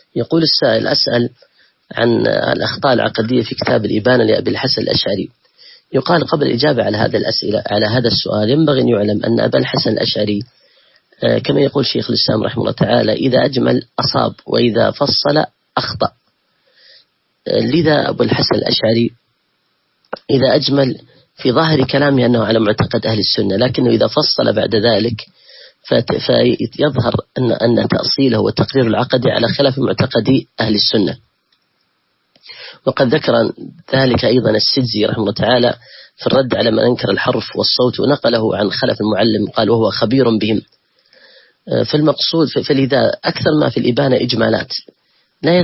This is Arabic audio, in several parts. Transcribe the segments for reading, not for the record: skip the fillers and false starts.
يقول السائل: أسأل عن الأخطاء العقدية في كتاب الإبانة لأبي الحسن الأشعري. يقال قبل الإجابة على هذا السؤال ينبغي أن يعلم أن أبا الحسن الأشعري كما يقول شيخ الإسلام رحمه الله تعالى: إذا أجمل أصاب وإذا فصل أخطأ. لذا أبو الحسن الأشعري إذا أجمل في ظاهر كلامه أنه على معتقد أهل السنة، لكنه إذا فصل بعد ذلك فيظهر أن تأصيله وتقرير العقد على خلاف معتقد أهل السنة. وقد ذكر ذلك أيضا السجزي رحمه الله تعالى في الرد على من أنكر الحرف والصوت، ونقله عن خلف المعلم قال: وهو خبير بهم. فالمقصود فلذا أكثر ما في الإبانة إجمالات لا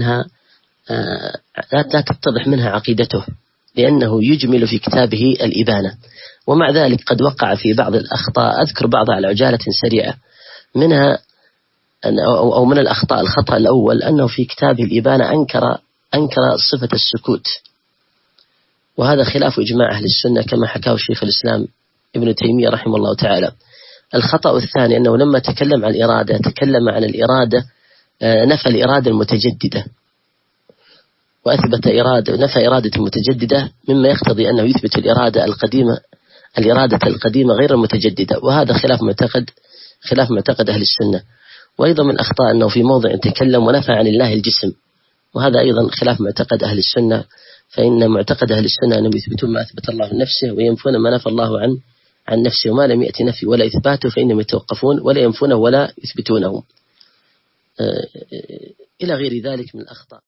تتضح منها عقيدته، لأنه يجمل في كتابه الإبانة. ومع ذلك قد وقع في بعض الأخطاء، أذكر بعضها على عجالة سريعة. منها أو من الأخطاء الخطأ الأول أنه في كتابه الإبانة أنكر صفة السكوت، وهذا خلاف إجماع أهل السنة كما حكاه شيخ الإسلام ابن تيمية رحمه الله تعالى. الخطأ الثاني أنه لما تكلم عن الإرادة تكلم عن الإرادة، نفى الإرادة المتجددة وأثبت نفى إرادة المتجددة، مما يقتضي أنه يثبت الإرادة القديمة غير المتجددة، وهذا خلاف معتقد أهل السنة. وأيضا من الأخطاء أنه في موضع تكلم ونفى عن الله الجسم، وهذا أيضا خلاف معتقد أهل السنة، فإن معتقد أهل السنة أنهم يثبتون ما أثبت الله لنفسه وينفون ما نفى الله عن نفسه، وما لم يأتي نفي ولا إثباته فإنهم يتوقفون ولا ينفونه ولا يثبتونه، إلى غير ذلك من الأخطاء.